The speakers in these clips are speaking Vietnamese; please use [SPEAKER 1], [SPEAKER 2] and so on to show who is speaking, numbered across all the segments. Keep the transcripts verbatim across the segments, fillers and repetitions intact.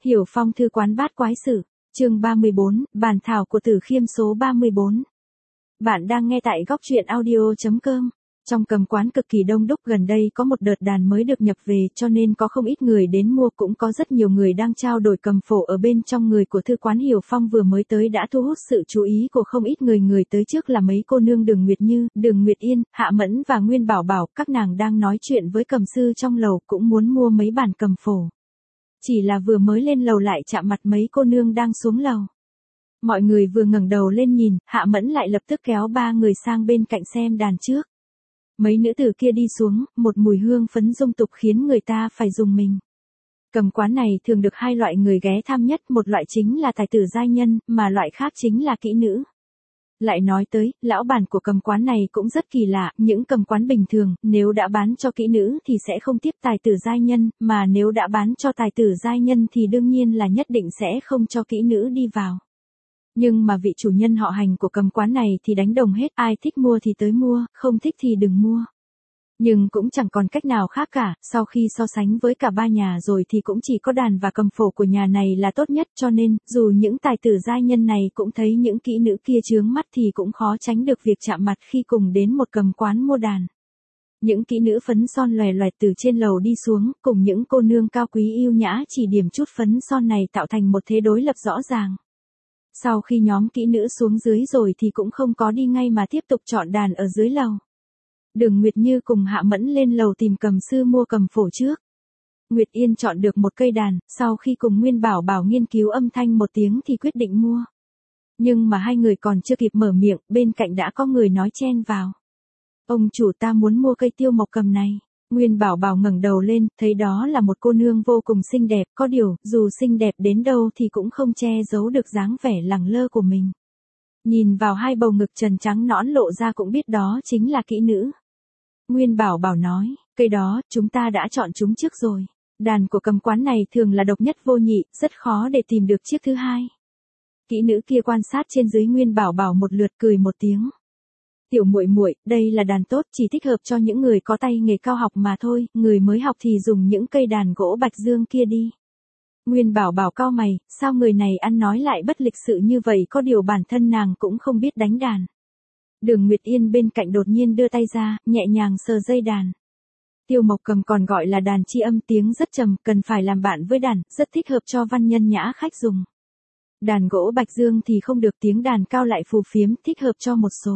[SPEAKER 1] Hiểu Phong thư quán bát quái sự, chương ba mươi bốn, bản thảo của Tử Khiêm số ba mươi bốn. Bạn đang nghe tại góc truyện audio chấm com. Trong cầm quán cực kỳ đông đúc, gần đây có một đợt đàn mới được nhập về cho nên có không ít người đến mua, cũng có rất nhiều người đang trao đổi cầm phổ ở bên trong. Người của thư quán Hiểu Phong vừa mới tới đã thu hút sự chú ý của không ít người. Người tới trước là mấy cô nương Đường Nguyệt Như, Đường Nguyệt Yên, Hạ Mẫn và Nguyên Bảo Bảo. Các nàng đang nói chuyện với cầm sư trong lầu, cũng muốn mua mấy bản cầm phổ. Chỉ là vừa mới lên lầu lại chạm mặt mấy cô nương đang xuống lầu. Mọi người vừa ngẩng đầu lên nhìn, Hạ Mẫn lại lập tức kéo ba người sang bên cạnh xem đàn trước. Mấy nữ tử kia đi xuống, một mùi hương phấn dung tục khiến người ta phải rùng mình. Cầm quán này thường được hai loại người ghé thăm nhất, một loại chính là tài tử giai nhân, mà loại khác chính là kỹ nữ. Lại nói tới, lão bản của cầm quán này cũng rất kỳ lạ, những cầm quán bình thường, nếu đã bán cho kỹ nữ thì sẽ không tiếp tài tử giai nhân, mà nếu đã bán cho tài tử giai nhân thì đương nhiên là nhất định sẽ không cho kỹ nữ đi vào. Nhưng mà vị chủ nhân họ Hành của cầm quán này thì đánh đồng hết, ai thích mua thì tới mua, không thích thì đừng mua. Nhưng cũng chẳng còn cách nào khác cả, sau khi so sánh với cả ba nhà rồi thì cũng chỉ có đàn và cầm phổ của nhà này là tốt nhất, cho nên, dù những tài tử giai nhân này cũng thấy những kỹ nữ kia chướng mắt thì cũng khó tránh được việc chạm mặt khi cùng đến một cầm quán mua đàn. Những kỹ nữ phấn son loè loẹt từ trên lầu đi xuống, cùng những cô nương cao quý yêu nhã chỉ điểm chút phấn son này tạo thành một thế đối lập rõ ràng. Sau khi nhóm kỹ nữ xuống dưới rồi thì cũng không có đi ngay mà tiếp tục chọn đàn ở dưới lầu. Đường Nguyệt Như cùng Hạ Mẫn lên lầu tìm cầm sư mua cầm phổ trước. Nguyệt Yên chọn được một cây đàn, sau khi cùng Nguyên Bảo Bảo nghiên cứu âm thanh một tiếng thì quyết định mua. Nhưng mà hai người còn chưa kịp mở miệng, bên cạnh đã có người nói chen vào. Ông chủ, ta muốn mua cây tiêu mộc cầm này. Nguyên Bảo Bảo ngẩng đầu lên, thấy đó là một cô nương vô cùng xinh đẹp, có điều, dù xinh đẹp đến đâu thì cũng không che giấu được dáng vẻ lẳng lơ của mình. Nhìn vào hai bầu ngực trần trắng nõn lộ ra cũng biết đó chính là kỹ nữ. Nguyên Bảo Bảo nói, cây đó, chúng ta đã chọn chúng trước rồi. Đàn của cầm quán này thường là độc nhất vô nhị, rất khó để tìm được chiếc thứ hai. Kỹ nữ kia quan sát trên dưới Nguyên Bảo Bảo một lượt, cười một tiếng. Tiểu muội muội, đây là đàn tốt, chỉ thích hợp cho những người có tay nghề cao học mà thôi, người mới học thì dùng những cây đàn gỗ bạch dương kia đi. Nguyên Bảo Bảo cau mày, sao người này ăn nói lại bất lịch sự như vậy, có điều bản thân nàng cũng không biết đánh đàn. Đường Nguyệt Yên bên cạnh đột nhiên đưa tay ra, nhẹ nhàng sờ dây đàn. Tiêu mộc cầm còn gọi là đàn chi âm, tiếng rất trầm, cần phải làm bạn với đàn, rất thích hợp cho văn nhân nhã khách dùng. Đàn gỗ bạch dương thì không được, tiếng đàn cao lại phù phiếm, thích hợp cho một số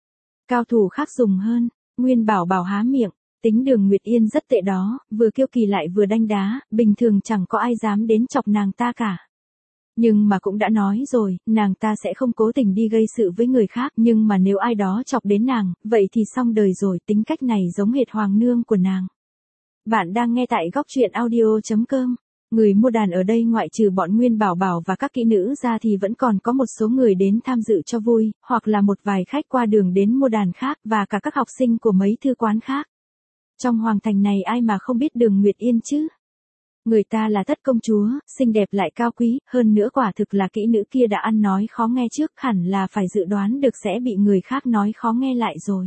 [SPEAKER 1] cao thủ khác dùng hơn. Nguyên Bảo Bảo há miệng, tính Đường Nguyệt Yên rất tệ đó, vừa kiêu kỳ lại vừa đanh đá, bình thường chẳng có ai dám đến chọc nàng ta cả. Nhưng mà cũng đã nói rồi, nàng ta sẽ không cố tình đi gây sự với người khác, nhưng mà nếu ai đó chọc đến nàng, vậy thì xong đời rồi, tính cách này giống hệt hoàng nương của nàng. Bạn đang nghe tại góc truyện audio chấm com. Người mua đàn ở đây ngoại trừ bọn Nguyên Bảo Bảo và các kỹ nữ ra thì vẫn còn có một số người đến tham dự cho vui, hoặc là một vài khách qua đường đến mua đàn khác, và cả các học sinh của mấy thư quán khác. Trong hoàng thành này ai mà không biết Đường Nguyệt Yên chứ? Người ta là thất công chúa, xinh đẹp lại cao quý, hơn nữa quả thực là kỹ nữ kia đã ăn nói khó nghe trước, hẳn là phải dự đoán được sẽ bị người khác nói khó nghe lại rồi.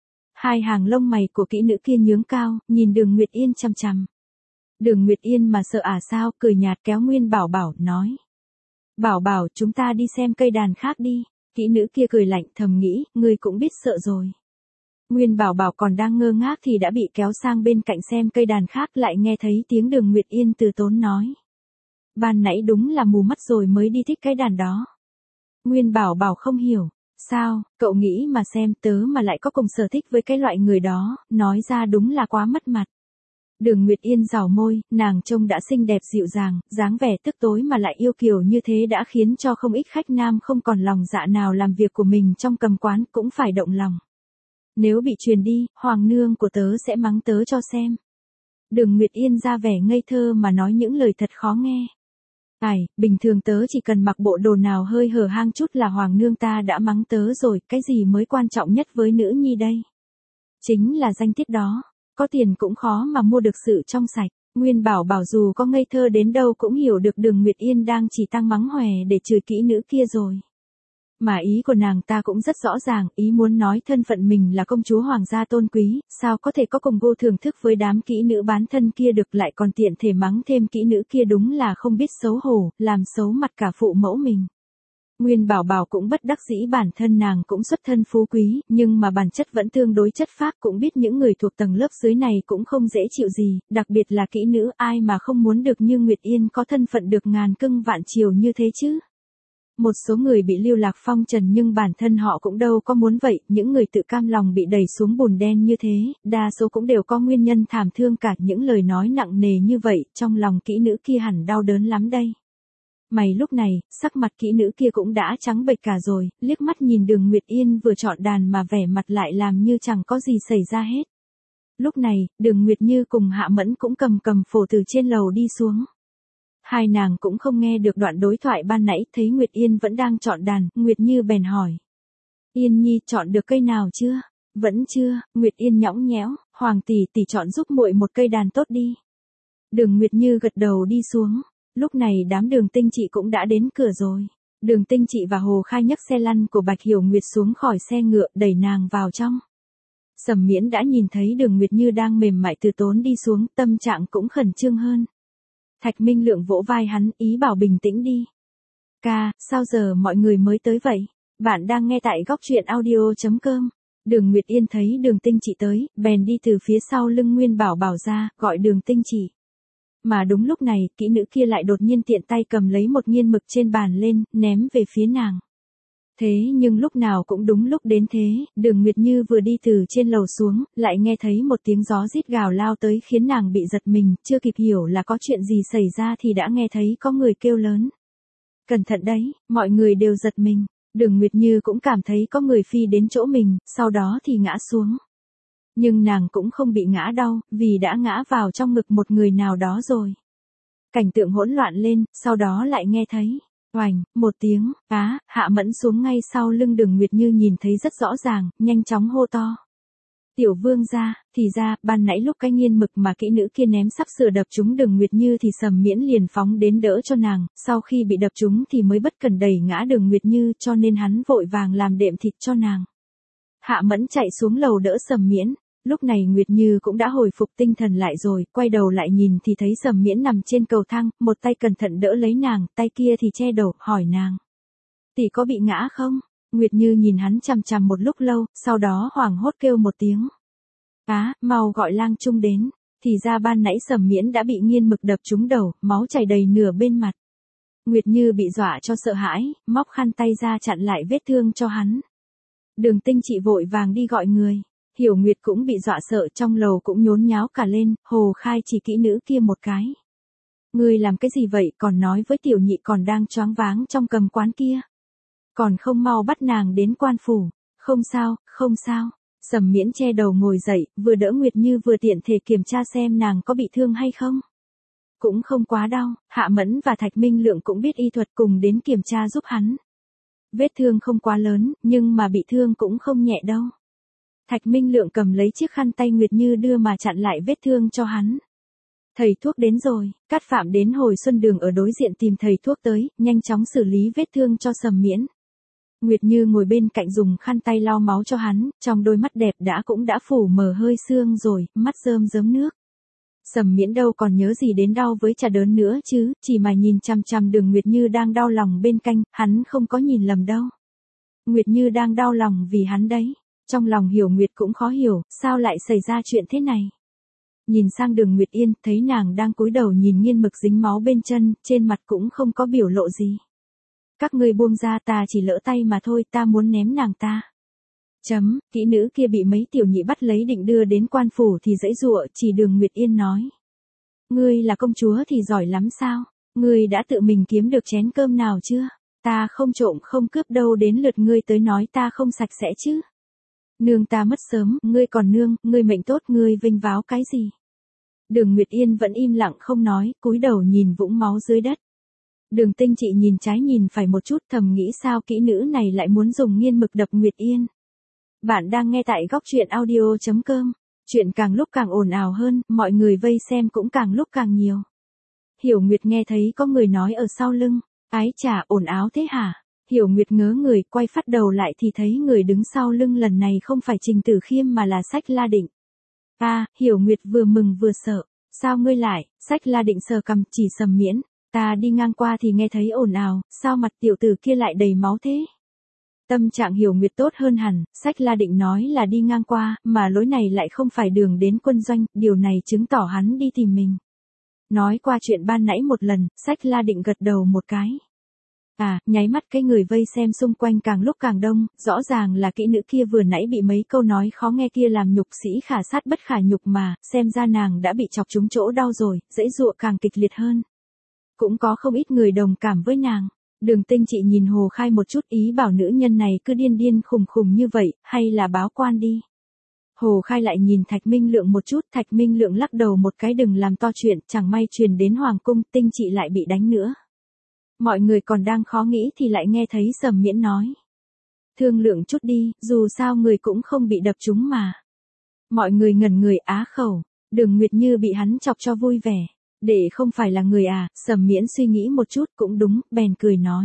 [SPEAKER 1] Hai hàng lông mày của kỹ nữ kia nhướng cao, nhìn Đường Nguyệt Yên chằm chằm. Đường Nguyệt Yên mà sợ à sao, cười nhạt kéo Nguyên Bảo Bảo, nói. Bảo Bảo, chúng ta đi xem cây đàn khác đi. Kỹ nữ kia cười lạnh, thầm nghĩ, ngươi cũng biết sợ rồi. Nguyên Bảo Bảo còn đang ngơ ngác thì đã bị kéo sang bên cạnh xem cây đàn khác, lại nghe thấy tiếng Đường Nguyệt Yên từ tốn nói. Ban nãy đúng là mù mắt rồi mới đi thích cái đàn đó. Nguyên Bảo Bảo không hiểu. Sao, cậu nghĩ mà xem, tớ mà lại có cùng sở thích với cái loại người đó, nói ra đúng là quá mất mặt. Đường Nguyệt Yên rảo môi, nàng trông đã xinh đẹp dịu dàng, dáng vẻ tức tối mà lại yêu kiều như thế đã khiến cho không ít khách nam không còn lòng dạ nào làm việc của mình trong cầm quán, cũng phải động lòng. Nếu bị truyền đi, hoàng nương của tớ sẽ mắng tớ cho xem. Đường Nguyệt Yên ra vẻ ngây thơ mà nói những lời thật khó nghe. Ai, bình thường tớ chỉ cần mặc bộ đồ nào hơi hở hang chút là hoàng nương ta đã mắng tớ rồi, cái gì mới quan trọng nhất với nữ nhi đây? Chính là danh tiết đó. Có tiền cũng khó mà mua được sự trong sạch. Nguyên Bảo Bảo dù có ngây thơ đến đâu cũng hiểu được Đường Nguyệt Yên đang chỉ tăng mắng hòe để chửi kỹ nữ kia rồi. Mà ý của nàng ta cũng rất rõ ràng, ý muốn nói thân phận mình là công chúa hoàng gia tôn quý, sao có thể có cùng vô thưởng thức với đám kỹ nữ bán thân kia được, lại còn tiện thể mắng thêm kỹ nữ kia đúng là không biết xấu hổ, làm xấu mặt cả phụ mẫu mình. Nguyên Bảo Bảo cũng bất đắc dĩ, bản thân nàng cũng xuất thân phú quý, nhưng mà bản chất vẫn tương đối chất phác, cũng biết những người thuộc tầng lớp dưới này cũng không dễ chịu gì, đặc biệt là kỹ nữ, ai mà không muốn được như Nguyệt Yên có thân phận được ngàn cưng vạn chiều như thế chứ. Một số người bị lưu lạc phong trần nhưng bản thân họ cũng đâu có muốn vậy, những người tự cam lòng bị đẩy xuống bùn đen như thế, đa số cũng đều có nguyên nhân thảm thương cả, những lời nói nặng nề như vậy, trong lòng kỹ nữ kia hẳn đau đớn lắm đây. Mày lúc này, sắc mặt kỹ nữ kia cũng đã trắng bệch cả rồi, liếc mắt nhìn Đường Nguyệt Yên vừa chọn đàn mà vẻ mặt lại làm như chẳng có gì xảy ra hết. Lúc này, Đường Nguyệt Như cùng Hạ Mẫn cũng cầm cầm phổ từ trên lầu đi xuống. Hai nàng cũng không nghe được đoạn đối thoại ban nãy, thấy Nguyệt Yên vẫn đang chọn đàn, Nguyệt Như bèn hỏi. Yên Nhi chọn được cây nào chưa? Vẫn chưa, Nguyệt Yên nhõng nhẽo, Hoàng tỷ tỷ chọn giúp muội một cây đàn tốt đi. Đường Nguyệt Như gật đầu đi xuống. Lúc này đám Đường Tinh Chị cũng đã đến cửa rồi. Đường Tinh Chị và Hồ Khai nhấc xe lăn của Bạch Hiểu Nguyệt xuống khỏi xe ngựa, đẩy nàng vào trong. Sầm Miễn đã nhìn thấy Đường Nguyệt Như đang mềm mại từ tốn đi xuống, tâm trạng cũng khẩn trương hơn. Thạch Minh Lượng vỗ vai hắn, ý bảo bình tĩnh đi. Ca, sao giờ mọi người mới tới vậy? Bạn đang nghe tại góc truyện audio chấm com. Đường Nguyệt Yên thấy Đường Tinh Chị tới, bèn đi từ phía sau lưng Nguyên Bảo Bảo ra, gọi Đường Tinh Chị. Mà đúng lúc này, kỹ nữ kia lại đột nhiên tiện tay cầm lấy một nghiên mực trên bàn lên, ném về phía nàng. Thế nhưng lúc nào cũng đúng lúc đến thế, Đường Nguyệt Như vừa đi từ trên lầu xuống, lại nghe thấy một tiếng gió rít gào lao tới khiến nàng bị giật mình, chưa kịp hiểu là có chuyện gì xảy ra thì đã nghe thấy có người kêu lớn. Cẩn thận đấy, mọi người đều giật mình, Đường Nguyệt Như cũng cảm thấy có người phi đến chỗ mình, sau đó thì ngã xuống. Nhưng nàng cũng không bị ngã đau, vì đã ngã vào trong ngực một người nào đó rồi. Cảnh tượng hỗn loạn lên, sau đó lại nghe thấy, oành, một tiếng, á, Hạ Mẫn xuống ngay sau lưng Đường Nguyệt Như nhìn thấy rất rõ ràng, nhanh chóng hô to. Tiểu vương gia, thì ra, ban nãy lúc cái nghiên mực mà kỹ nữ kia ném sắp sửa đập trúng Đường Nguyệt Như thì Sầm Miễn liền phóng đến đỡ cho nàng, sau khi bị đập trúng thì mới bất cẩn đẩy ngã Đường Nguyệt Như cho nên hắn vội vàng làm đệm thịt cho nàng. Hạ Mẫn chạy xuống lầu đỡ Sầm Miễn. Lúc này Nguyệt Như cũng đã hồi phục tinh thần lại rồi, quay đầu lại nhìn thì thấy Sầm Miễn nằm trên cầu thang, một tay cẩn thận đỡ lấy nàng, tay kia thì che đầu, hỏi nàng. Tỷ có bị ngã không? Nguyệt Như nhìn hắn chằm chằm một lúc lâu, sau đó hoảng hốt kêu một tiếng. Á, mau gọi lang trung đến. Thì ra ban nãy Sầm Miễn đã bị nghiên mực đập trúng đầu, máu chảy đầy nửa bên mặt. Nguyệt Như bị dọa cho sợ hãi, móc khăn tay ra chặn lại vết thương cho hắn. Đường Tinh Chị vội vàng đi gọi người. Hiểu Nguyệt cũng bị dọa sợ, trong lầu cũng nhốn nháo cả lên, Hồ Khai chỉ kỹ nữ kia một cái. Ngươi làm cái gì vậy, còn nói với tiểu nhị còn đang choáng váng trong cầm quán kia. Còn không mau bắt nàng đến quan phủ. Không sao, không sao. Sầm Miễn che đầu ngồi dậy, vừa đỡ Nguyệt Như vừa tiện thể kiểm tra xem nàng có bị thương hay không. Cũng không quá đau, Hạ Mẫn và Thạch Minh Lượng cũng biết y thuật cùng đến kiểm tra giúp hắn. Vết thương không quá lớn, nhưng mà bị thương cũng không nhẹ đâu. Thạch Minh Lượng cầm lấy chiếc khăn tay Nguyệt Như đưa mà chặn lại vết thương cho hắn. Thầy thuốc đến rồi, Cát Phạm đến Hồi Xuân Đường ở đối diện tìm thầy thuốc tới, nhanh chóng xử lý vết thương cho Sầm Miễn. Nguyệt Như ngồi bên cạnh dùng khăn tay lau máu cho hắn, trong đôi mắt đẹp đã cũng đã phủ mờ hơi sương rồi, mắt rơm rớm nước. Sầm Miễn đâu còn nhớ gì đến đau với chả đớn nữa chứ, chỉ mà nhìn chằm chằm Đường Nguyệt Như đang đau lòng bên cạnh, hắn không có nhìn lầm đâu. Nguyệt Như đang đau lòng vì hắn đấy. Trong lòng Hiểu Nguyệt cũng khó hiểu, sao lại xảy ra chuyện thế này. Nhìn sang Đường Nguyệt Yên, thấy nàng đang cúi đầu nhìn nghiên mực dính máu bên chân, trên mặt cũng không có biểu lộ gì. Các ngươi buông ra, ta chỉ lỡ tay mà thôi, ta muốn ném nàng ta. Chấm, kỹ nữ kia bị mấy tiểu nhị bắt lấy định đưa đến quan phủ thì dãy dụa, chỉ Đường Nguyệt Yên nói. Ngươi là công chúa thì giỏi lắm sao, ngươi đã tự mình kiếm được chén cơm nào chưa, ta không trộm không cướp đâu đến lượt ngươi tới nói ta không sạch sẽ chứ. Nương ta mất sớm, ngươi còn nương, ngươi mệnh tốt, ngươi vinh váo cái gì. Đường Nguyệt Yên vẫn im lặng không nói, cúi đầu nhìn vũng máu dưới đất. Đường Tinh Chị nhìn trái nhìn phải một chút, thầm nghĩ sao kỹ nữ này lại muốn dùng nghiên mực đập Nguyệt Yên. Bạn đang nghe tại góc truyện audio chấm com. Chuyện càng lúc càng ồn ào hơn, mọi người vây xem cũng càng lúc càng nhiều. Hiểu Nguyệt nghe thấy có người nói ở sau lưng. Ái chà, ồn ào thế hả? Hiểu Nguyệt ngớ người, quay phát đầu lại thì thấy người đứng sau lưng lần này không phải Trình Tử Khiêm mà là Sách La Định. A, à, Hiểu Nguyệt vừa mừng vừa sợ, sao ngươi lại? Sách La Định sờ cằm, chỉ Sầm Miễn, ta đi ngang qua thì nghe thấy ồn ào, sao mặt tiểu tử kia lại đầy máu thế? Tâm trạng Hiểu Nguyệt tốt hơn hẳn, Sách La Định nói là đi ngang qua, mà lối này lại không phải đường đến quân doanh, điều này chứng tỏ hắn đi tìm mình. Nói qua chuyện ban nãy một lần, Sách La Định gật đầu một cái. À, nháy mắt cái người vây xem xung quanh càng lúc càng đông, rõ ràng là kỹ nữ kia vừa nãy bị mấy câu nói khó nghe kia làm nhục sĩ khả sát bất khả nhục mà, xem ra nàng đã bị chọc trúng chỗ đau rồi, dãy dụa càng kịch liệt hơn. Cũng có không ít người đồng cảm với nàng. Đường Tinh Trị nhìn Hồ Khai một chút, ý bảo nữ nhân này cứ điên điên khùng khùng như vậy, hay là báo quan đi. Hồ Khai lại nhìn Thạch Minh Lượng một chút, Thạch Minh Lượng lắc đầu một cái, đừng làm to chuyện, chẳng may truyền đến Hoàng cung, Tinh Trị lại bị đánh nữa. Mọi người còn đang khó nghĩ thì lại nghe thấy Sầm Miễn nói. Thương lượng chút đi, dù sao người cũng không bị đập trúng mà. Mọi người ngẩn người á khẩu, Đường Nguyệt Như bị hắn chọc cho vui vẻ. Để không phải là người à, Sầm Miễn suy nghĩ một chút cũng đúng, bèn cười nói.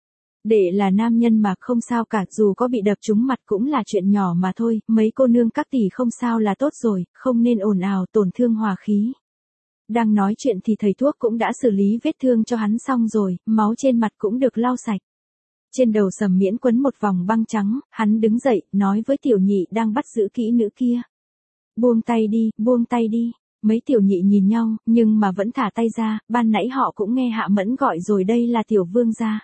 [SPEAKER 1] Để là nam nhân mà không sao cả, dù có bị đập trúng mặt cũng là chuyện nhỏ mà thôi, mấy cô nương các tỷ không sao là tốt rồi, không nên ồn ào tổn thương hòa khí. Đang nói chuyện thì thầy thuốc cũng đã xử lý vết thương cho hắn xong rồi, máu trên mặt cũng được lau sạch. Trên đầu Sầm Miễn quấn một vòng băng trắng, hắn đứng dậy, nói với tiểu nhị đang bắt giữ kỹ nữ kia. Buông tay đi, buông tay đi. Mấy tiểu nhị nhìn nhau, nhưng mà vẫn thả tay ra, ban nãy họ cũng nghe Hạ Mẫn gọi rồi, đây là tiểu vương gia.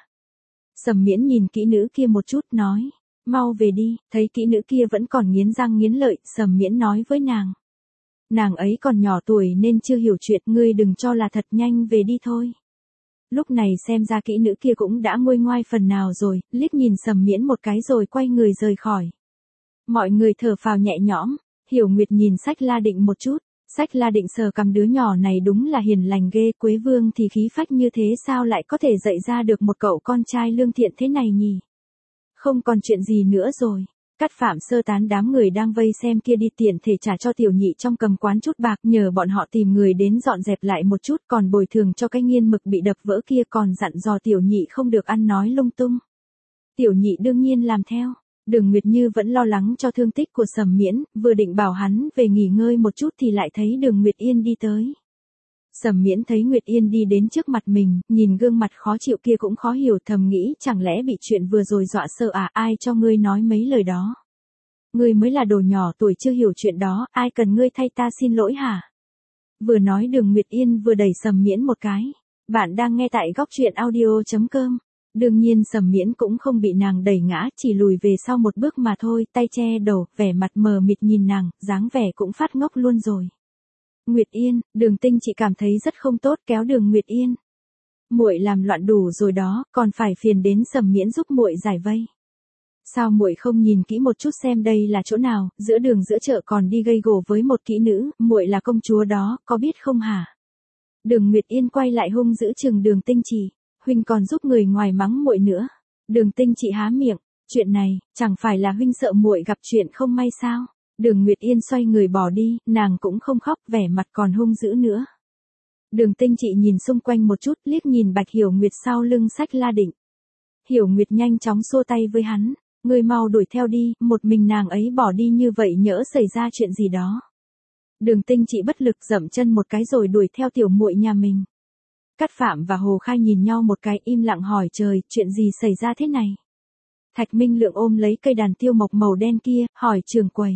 [SPEAKER 1] Sầm Miễn nhìn kỹ nữ kia một chút, nói, mau về đi, thấy kỹ nữ kia vẫn còn nghiến răng nghiến lợi, Sầm Miễn nói với nàng. Nàng ấy còn nhỏ tuổi nên chưa hiểu chuyện, ngươi đừng cho là thật, nhanh về đi thôi. Lúc này xem ra kỹ nữ kia cũng đã nguôi ngoai phần nào rồi, liếc nhìn Sầm Miễn một cái rồi quay người rời khỏi. Mọi người thở phào nhẹ nhõm, Hiểu Nguyệt nhìn Sách La Định một chút. Sách La Định sờ cằm, đứa nhỏ này đúng là hiền lành ghê, Quế Vương thì khí phách như thế sao lại có thể dạy ra được một cậu con trai lương thiện thế này nhỉ? Không còn chuyện gì nữa rồi. Cát Phạm sơ tán đám người đang vây xem kia đi, tiện thể trả cho tiểu nhị trong cầm quán chút bạc, nhờ bọn họ tìm người đến dọn dẹp lại một chút, còn bồi thường cho cái nghiên mực bị đập vỡ kia, còn dặn dò tiểu nhị không được ăn nói lung tung. Tiểu nhị đương nhiên làm theo. Đường Nguyệt Như vẫn lo lắng cho thương tích của Sầm Miễn, vừa định bảo hắn về nghỉ ngơi một chút thì lại thấy Đường Nguyệt Yên đi tới. Sầm Miễn thấy Nguyệt Yên đi đến trước mặt mình, nhìn gương mặt khó chịu kia cũng khó hiểu, thầm nghĩ chẳng lẽ bị chuyện vừa rồi dọa sợ à, ai cho ngươi nói mấy lời đó. Ngươi mới là đồ nhỏ tuổi chưa hiểu chuyện đó, ai cần ngươi thay ta xin lỗi hả? Vừa nói Đường Nguyệt Yên vừa đẩy Sầm Miễn một cái. Bạn đang nghe tại góc truyện audio chấm com. Đương nhiên Sầm Miễn cũng không bị nàng đẩy ngã, chỉ lùi về sau một bước mà thôi, tay che đầu, vẻ mặt mờ mịt nhìn nàng, dáng vẻ cũng phát ngốc luôn rồi. Nguyệt Yên, Đường Tinh Chị cảm thấy rất không tốt, kéo Đường Nguyệt Yên. Muội làm loạn đủ rồi đó, còn phải phiền đến Sầm Miễn giúp muội giải vây. Sao muội không nhìn kỹ một chút xem đây là chỗ nào, giữa đường giữa chợ còn đi gây gổ với một kỹ nữ, muội là công chúa đó, có biết không hả? Đường Nguyệt Yên quay lại hung dữ chừng Đường Tinh Chị. Huynh còn giúp người ngoài mắng muội nữa. Đường Tinh Chị há miệng, chuyện này, chẳng phải là huynh sợ muội gặp chuyện không may sao? Đường Nguyệt Yên xoay người bỏ đi, nàng cũng không khóc, vẻ mặt còn hung dữ nữa. Đường Tinh Chị nhìn xung quanh một chút, liếc nhìn Bạch Hiểu Nguyệt sau lưng Sách La Định. Hiểu Nguyệt nhanh chóng xua tay với hắn, ngươi mau đuổi theo đi, một mình nàng ấy bỏ đi như vậy nhỡ xảy ra chuyện gì đó. Đường Tinh Chị bất lực dậm chân một cái rồi đuổi theo tiểu muội nhà mình. Cát Phạm và Hồ Khai nhìn nhau một cái, im lặng hỏi trời, chuyện gì xảy ra thế này? Thạch Minh Lượng ôm lấy cây đàn tiêu mộc màu đen kia, hỏi trường quầy.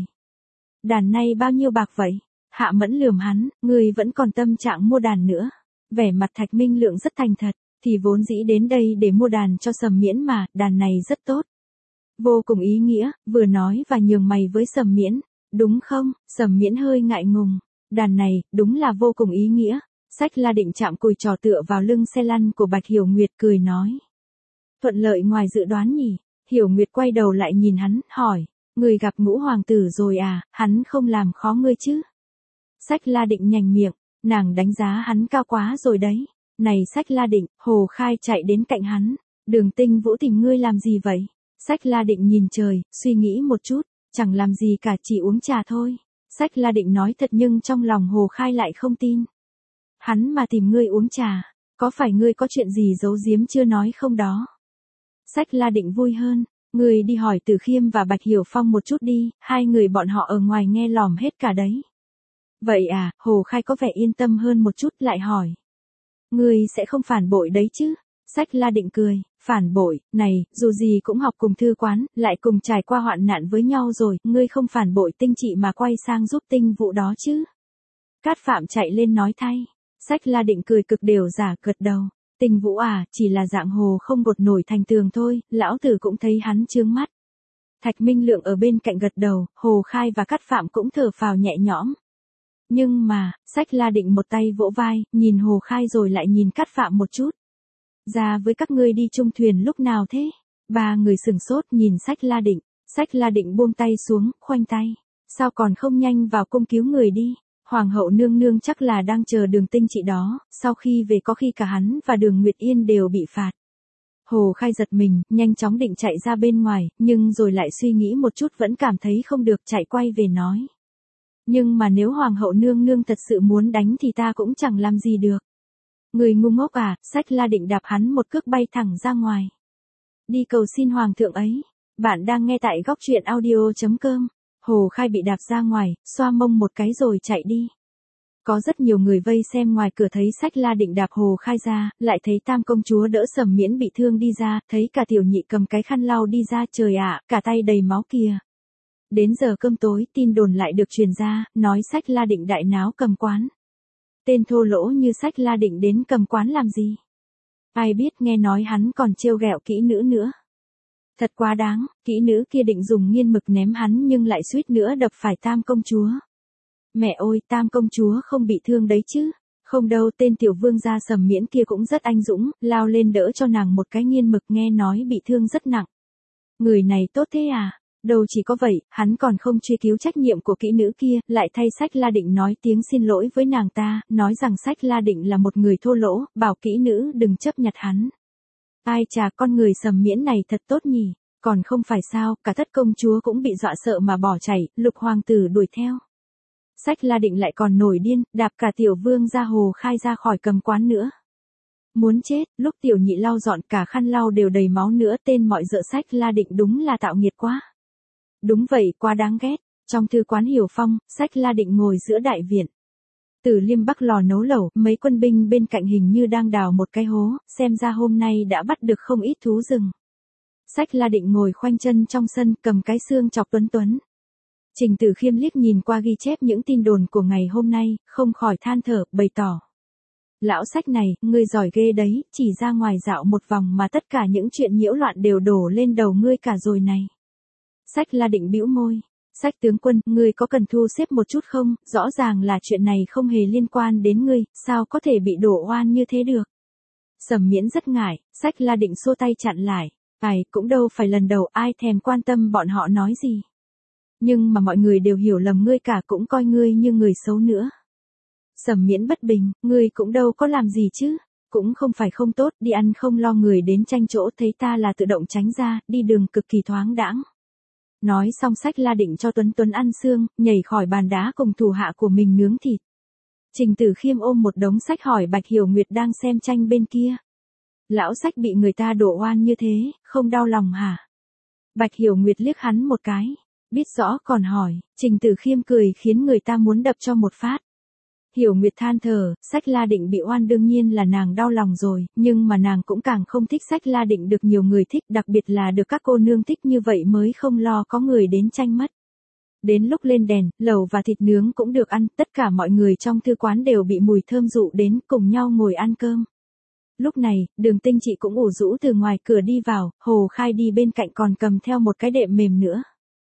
[SPEAKER 1] Đàn này bao nhiêu bạc vậy? Hạ Mẫn lườm hắn, ngươi vẫn còn tâm trạng mua đàn nữa. Vẻ mặt Thạch Minh Lượng rất thành thật, thì vốn dĩ đến đây để mua đàn cho Sầm Miễn mà, đàn này rất tốt. Vô cùng ý nghĩa, vừa nói và nhường mày với Sầm Miễn, đúng không? Sầm Miễn hơi ngại ngùng, đàn này, đúng là vô cùng ý nghĩa. Sách La Định chạm cùi trò tựa vào lưng xe lăn của Bạch Hiểu Nguyệt, cười nói. Thuận lợi ngoài dự đoán nhỉ? Hiểu Nguyệt quay đầu lại nhìn hắn, hỏi, người gặp Ngũ hoàng tử rồi à, hắn không làm khó ngươi chứ? Sách La Định nhành miệng, nàng đánh giá hắn cao quá rồi đấy. Này Sách La Định, Hồ Khai chạy đến cạnh hắn, Đường Tinh Vũ tìm ngươi làm gì vậy? Sách La Định nhìn trời, suy nghĩ một chút, chẳng làm gì cả, chỉ uống trà thôi. Sách La Định nói thật nhưng trong lòng Hồ Khai lại không tin. Hắn mà tìm ngươi uống trà, có phải ngươi có chuyện gì giấu giếm chưa nói không đó? Sách La Định vui hơn, người đi hỏi Từ Khiêm và Bạch Hiểu Phong một chút đi, hai người bọn họ ở ngoài nghe lòm hết cả đấy. Vậy à, Hồ Khai có vẻ yên tâm hơn một chút lại hỏi. Người sẽ không phản bội đấy chứ? Sách La Định cười, phản bội, này, dù gì cũng học cùng thư quán, lại cùng trải qua hoạn nạn với nhau rồi, ngươi không phản bội Tinh Trị mà quay sang giúp Tinh Vũ đó chứ? Cát Phạm chạy lên nói thay. Sách La Định cười cực đều giả gật đầu. Tinh Vũ à, chỉ là dạng hồ không gột nổi thành tường thôi, lão tử cũng thấy hắn chướng mắt. Thạch Minh Lượng ở bên cạnh gật đầu, Hồ Khai và Cát Phạm cũng thở phào nhẹ nhõm. Nhưng mà, Sách La Định một tay vỗ vai, nhìn Hồ Khai rồi lại nhìn Cát Phạm một chút. Ra với các ngươi đi chung thuyền lúc nào thế? Ba người sừng sốt nhìn Sách La Định. Sách La Định buông tay xuống, khoanh tay. Sao còn không nhanh vào cung cứu người đi? Hoàng hậu nương nương chắc là đang chờ Đường Tinh Trị đó, sau khi về có khi cả hắn và Đường Nguyệt Yên đều bị phạt. Hồ Khai giật mình, nhanh chóng định chạy ra bên ngoài, nhưng rồi lại suy nghĩ một chút vẫn cảm thấy không được, chạy quay về nói. Nhưng mà nếu Hoàng hậu nương nương thật sự muốn đánh thì ta cũng chẳng làm gì được. Người ngu ngốc à, Sách La Định đạp hắn một cước bay thẳng ra ngoài. Đi cầu xin Hoàng thượng ấy. Bạn đang nghe tại góc truyện audio chấm com. Hồ Khai bị đạp ra ngoài, xoa mông một cái rồi chạy đi. Có rất nhiều người vây xem ngoài cửa thấy Sách La Định đạp Hồ Khai ra, lại thấy Tam công chúa đỡ Sầm Miễn bị thương đi ra, thấy cả tiểu nhị cầm cái khăn lau đi ra, trời ạ, cả tay đầy máu kìa. Đến giờ cơm tối, tin đồn lại được truyền ra, nói Sách La Định đại náo cầm quán. Tên thô lỗ như Sách La Định đến cầm quán làm gì? Ai biết, nghe nói hắn còn trêu ghẹo kỹ nữ nữa. Thật quá đáng, kỹ nữ kia định dùng nghiên mực ném hắn nhưng lại suýt nữa đập phải Tam công chúa. Mẹ ơi, Tam công chúa không bị thương đấy chứ? Không đâu, tên tiểu vương gia Sầm Miễn kia cũng rất anh dũng, lao lên đỡ cho nàng một cái nghiên mực, nghe nói bị thương rất nặng. Người này tốt thế à? Đâu chỉ có vậy, hắn còn không truy cứu trách nhiệm của kỹ nữ kia, lại thay Sách La Định nói tiếng xin lỗi với nàng ta, nói rằng Sách La Định là một người thô lỗ, bảo kỹ nữ đừng chấp nhặt hắn. Ai chà, con người Sầm Miễn này thật tốt nhỉ, còn không phải sao, cả thất công chúa cũng bị dọa sợ mà bỏ chạy, Lục hoàng tử đuổi theo. Sách La Định lại còn nổi điên, đạp cả tiểu vương gia Hồ Khai ra khỏi cầm quán nữa. Muốn chết, lúc tiểu nhị lau dọn cả khăn lau đều đầy máu nữa, tên mọi dợ Sách La Định đúng là tạo nghiệt quá. Đúng vậy, quá đáng ghét. Trong thư quán Hiểu Phong, Sách La Định ngồi giữa đại viện. Từ Liêm Bắc lò nấu lẩu, mấy quân binh bên cạnh hình như đang đào một cái hố, xem ra hôm nay đã bắt được không ít thú rừng. Sách La Định ngồi khoanh chân trong sân, cầm cái xương chọc Tuấn Tuấn. Trình Tử Khiêm liếc nhìn qua ghi chép những tin đồn của ngày hôm nay, không khỏi than thở, bày tỏ. Lão Sách này, ngươi giỏi ghê đấy, chỉ ra ngoài dạo một vòng mà tất cả những chuyện nhiễu loạn đều đổ lên đầu ngươi cả rồi này. Sách La Định bĩu môi. Sách tướng quân, ngươi có cần thu xếp một chút không, rõ ràng là chuyện này không hề liên quan đến ngươi, sao có thể bị đổ oan như thế được. Sầm Miễn rất ngại, Sách La Định xô tay chặn lại. Ai, cũng đâu phải lần đầu, ai thèm quan tâm bọn họ nói gì. Nhưng mà mọi người đều hiểu lầm ngươi cả, cũng coi ngươi như người xấu nữa. Sầm Miễn bất bình, ngươi cũng đâu có làm gì chứ, cũng không phải không tốt, đi ăn không lo người đến tranh chỗ, thấy ta là tự động tránh ra, đi đường cực kỳ thoáng đãng. Nói xong Sách La Định cho Tuấn Tuấn ăn xương, nhảy khỏi bàn đá cùng thủ hạ của mình nướng thịt. Trình Tử Khiêm ôm một đống sách hỏi Bạch Hiểu Nguyệt đang xem tranh bên kia. Lão Sách bị người ta đổ oan như thế, không đau lòng hả? Bạch Hiểu Nguyệt liếc hắn một cái, biết rõ còn hỏi, Trình Tử Khiêm cười khiến người ta muốn đập cho một phát. Hiểu Nguyệt than thở, Sách La Định bị oan đương nhiên là nàng đau lòng rồi, nhưng mà nàng cũng càng không thích Sách La Định được nhiều người thích, đặc biệt là được các cô nương thích, như vậy mới không lo có người đến tranh mất. Đến lúc lên đèn, lẩu và thịt nướng cũng được ăn, tất cả mọi người trong thư quán đều bị mùi thơm dụ đến, cùng nhau ngồi ăn cơm. Lúc này, Đường Tinh Trị cũng ủ rũ từ ngoài cửa đi vào, Hồ Khai đi bên cạnh còn cầm theo một cái đệm mềm nữa.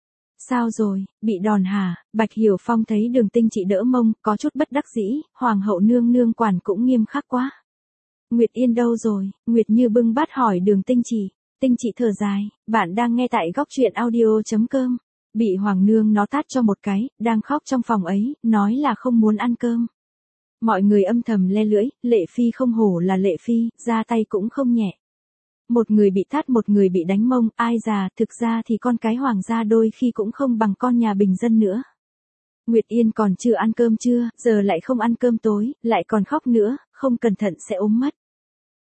[SPEAKER 1] Sao rồi, bị đòn hả? Bạch Hiểu Phong thấy Đường Tinh Trị đỡ mông, có chút bất đắc dĩ, Hoàng hậu nương nương quản cũng nghiêm khắc quá. Nguyệt Yên đâu rồi? Nguyệt Như bưng bát hỏi Đường Tinh Trị. Tinh Trị thở dài, bạn đang nghe tại góc truyện audio chấm com. Bị Hoàng nương nó tát cho một cái, đang khóc trong phòng ấy, nói là không muốn ăn cơm. Mọi người âm thầm le lưỡi, Lệ Phi không hổ là Lệ Phi, ra tay cũng không nhẹ. Một người bị tát một người bị đánh mông, ai già, thực ra thì con cái hoàng gia đôi khi cũng không bằng con nhà bình dân nữa. Nguyệt Yên còn chưa ăn cơm trưa, giờ lại không ăn cơm tối, lại còn khóc nữa, không cẩn thận sẽ ốm mất.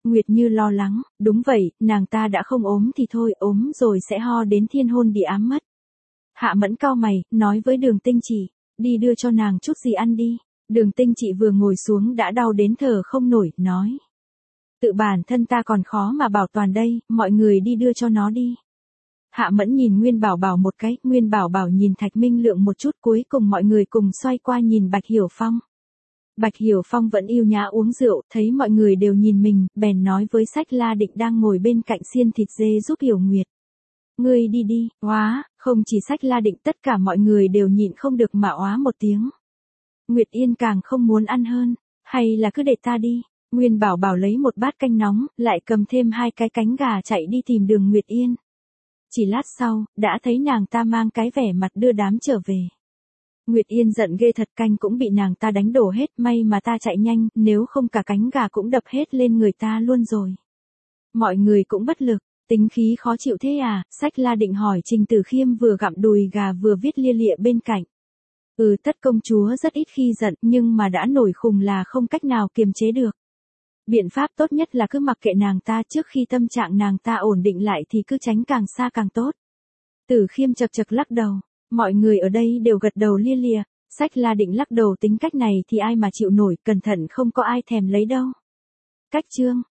[SPEAKER 1] Nguyệt Như lo lắng, đúng vậy, nàng ta đã không ốm thì thôi, ốm rồi sẽ ho đến thiên hôn địa ám mất. Hạ Mẫn cau mày, nói với Đường Tinh Chỉ, đi đưa cho nàng chút gì ăn đi. Đường Tinh Chỉ vừa ngồi xuống đã đau đến thở không nổi, nói. Tự bản thân ta còn khó mà bảo toàn đây, mọi người đi đưa cho nó đi. Hạ Mẫn nhìn Nguyên Bảo Bảo một cái, Nguyên Bảo Bảo nhìn Thạch Minh Lượng một chút, cuối cùng mọi người cùng xoay qua nhìn Bạch Hiểu Phong. Bạch Hiểu Phong vẫn yêu nhã uống rượu, thấy mọi người đều nhìn mình, bèn nói với Sách La Định đang ngồi bên cạnh xiên thịt dê giúp Hiểu Nguyệt. Ngươi đi đi, oá, không chỉ Sách La Định, tất cả mọi người đều nhịn không được mà oá một tiếng. Nguyệt Yên càng không muốn ăn hơn, hay là cứ để ta đi. Nguyên Bảo Bảo lấy một bát canh nóng, lại cầm thêm hai cái cánh gà chạy đi tìm Đường Nguyệt Yên. Chỉ lát sau, đã thấy nàng ta mang cái vẻ mặt đưa đám trở về. Nguyệt Yên giận ghê thật, canh cũng bị nàng ta đánh đổ hết, may mà ta chạy nhanh, nếu không cả cánh gà cũng đập hết lên người ta luôn rồi. Mọi người cũng bất lực, tính khí khó chịu thế à, Sách La Định hỏi Trình Tử Khiêm vừa gặm đùi gà vừa viết lia lịa bên cạnh. Ừ, Tất công chúa rất ít khi giận, nhưng mà đã nổi khùng là không cách nào kiềm chế được. Biện pháp tốt nhất là cứ mặc kệ nàng ta, trước khi tâm trạng nàng ta ổn định lại thì cứ tránh càng xa càng tốt. Tử Khiêm chật chật lắc đầu, mọi người ở đây đều gật đầu lia lịa. Sách La Định lắc đầu, tính cách này thì ai mà chịu nổi, cẩn thận không có ai thèm lấy đâu. Cách chương